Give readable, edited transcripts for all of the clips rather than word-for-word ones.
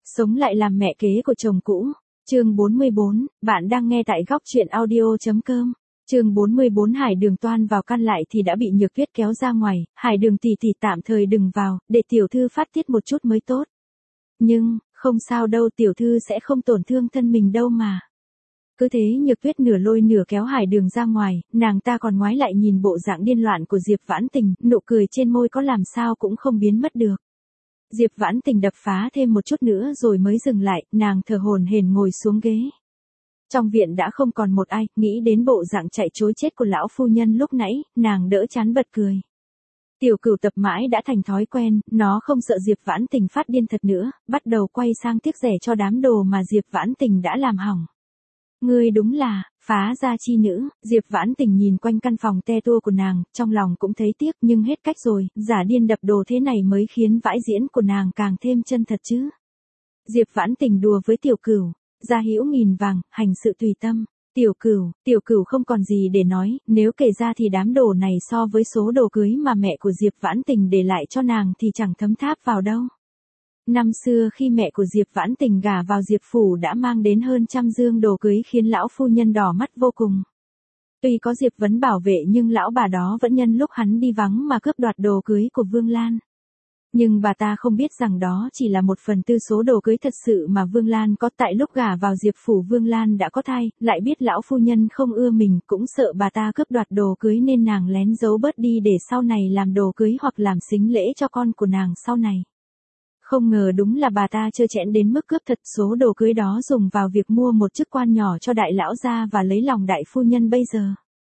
Sống lại làm mẹ kế của chồng cũ. Chương 44, bạn đang nghe tại góc truyện audio.com. Chương 44 Hải Đường toan vào căn lại thì đã bị Nhược Tuyết kéo ra ngoài, Hải Đường tỷ tỷ tạm thời đừng vào, để tiểu thư phát tiết một chút mới tốt. Nhưng, không sao đâu, tiểu thư sẽ không tổn thương thân mình đâu mà. Cứ thế Nhược Tuyết nửa lôi nửa kéo Hải Đường ra ngoài, nàng ta còn ngoái lại nhìn bộ dạng điên loạn của Diệp Vãn Tình, nụ cười trên môi có làm sao cũng không biến mất được. Diệp Vãn Tình đập phá thêm một chút nữa rồi mới dừng lại, nàng thở hổn hển ngồi xuống ghế. Trong viện đã không còn một ai, nghĩ đến bộ dạng chạy trối chết của lão phu nhân lúc nãy, nàng đỡ chán bật cười. Tiểu Cửu tập mãi đã thành thói quen, nó không sợ Diệp Vãn Tình phát điên thật nữa, bắt đầu quay sang tiếc rẻ cho đám đồ mà Diệp Vãn Tình đã làm hỏng. Ngươi đúng là, phá gia chi nữ. Diệp Vãn Tình nhìn quanh căn phòng te tua của nàng, trong lòng cũng thấy tiếc nhưng hết cách rồi, giả điên đập đồ thế này mới khiến vãi diễn của nàng càng thêm chân thật chứ. Diệp Vãn Tình đùa với Tiểu Cửu, gia hữu nghìn vàng, hành sự tùy tâm. Tiểu Cửu không còn gì để nói, nếu kể ra thì đám đồ này so với số đồ cưới mà mẹ của Diệp Vãn Tình để lại cho nàng thì chẳng thấm tháp vào đâu. Năm xưa khi mẹ của Diệp Vãn Tình gả vào Diệp phủ đã mang đến hơn 100 dương đồ cưới khiến lão phu nhân đỏ mắt vô cùng. Tuy có Diệp Vấn bảo vệ nhưng lão bà đó vẫn nhân lúc hắn đi vắng mà cướp đoạt đồ cưới của Vương Lan. Nhưng bà ta không biết rằng đó chỉ là 1/4 số đồ cưới thật sự mà Vương Lan có. Tại lúc gả vào Diệp phủ Vương Lan đã có thai, lại biết lão phu nhân không ưa mình, cũng sợ bà ta cướp đoạt đồ cưới nên nàng lén giấu bớt đi để sau này làm đồ cưới hoặc làm sính lễ cho con của nàng sau này. Không ngờ đúng là bà ta trơ trẽn đến mức cướp thật số đồ cưới đó dùng vào việc mua một chức quan nhỏ cho đại lão gia và lấy lòng đại phu nhân bây giờ.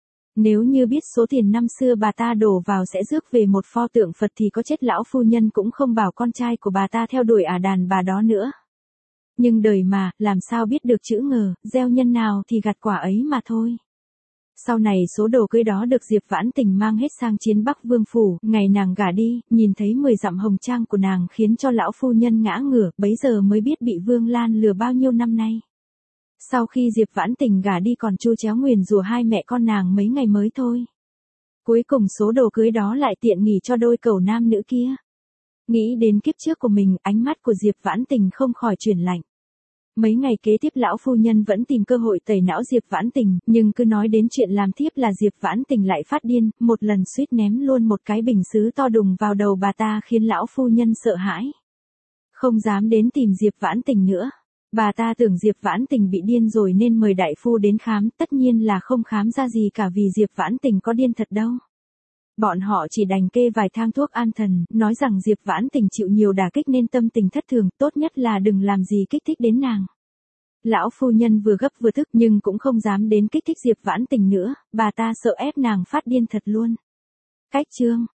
Nếu như biết số tiền năm xưa bà ta đổ vào sẽ rước về một pho tượng Phật thì có chết lão phu nhân cũng không bảo con trai của bà ta theo đuổi đàn bà đó nữa. Nhưng đời mà, làm sao biết được chữ ngờ, gieo nhân nào thì gặt quả ấy mà thôi. Sau này số đồ cưới đó được Diệp Vãn Tình mang hết sang Chiến Bắc Vương phủ, ngày nàng gả đi, nhìn thấy 10 dặm hồng trang của nàng khiến cho lão phu nhân ngã ngửa, bấy giờ mới biết bị Vương Lan lừa bao nhiêu năm nay. Sau khi Diệp Vãn Tình gả đi còn chu chéo nguyền rủa hai mẹ con nàng mấy ngày mới thôi. Cuối cùng số đồ cưới đó lại tiện nghỉ cho đôi cẩu nam nữ kia. Nghĩ đến kiếp trước của mình, ánh mắt của Diệp Vãn Tình không khỏi chuyển lạnh. Mấy ngày kế tiếp lão phu nhân vẫn tìm cơ hội tẩy não Diệp Vãn Tình, nhưng cứ nói đến chuyện làm thiếp là Diệp Vãn Tình lại phát điên, một lần suýt ném luôn một cái bình sứ to đùng vào đầu bà ta khiến lão phu nhân sợ hãi. Không dám đến tìm Diệp Vãn Tình nữa. Bà ta tưởng Diệp Vãn Tình bị điên rồi nên mời đại phu đến khám, tất nhiên là không khám ra gì cả vì Diệp Vãn Tình có điên thật đâu. Bọn họ chỉ đành kê vài thang thuốc an thần, nói rằng Diệp Vãn Tình chịu nhiều đả kích nên tâm tình thất thường, tốt nhất là đừng làm gì kích thích đến nàng. Lão phu nhân vừa gấp vừa tức nhưng cũng không dám đến kích thích Diệp Vãn Tình nữa, bà ta sợ ép nàng phát điên thật luôn. Cách chương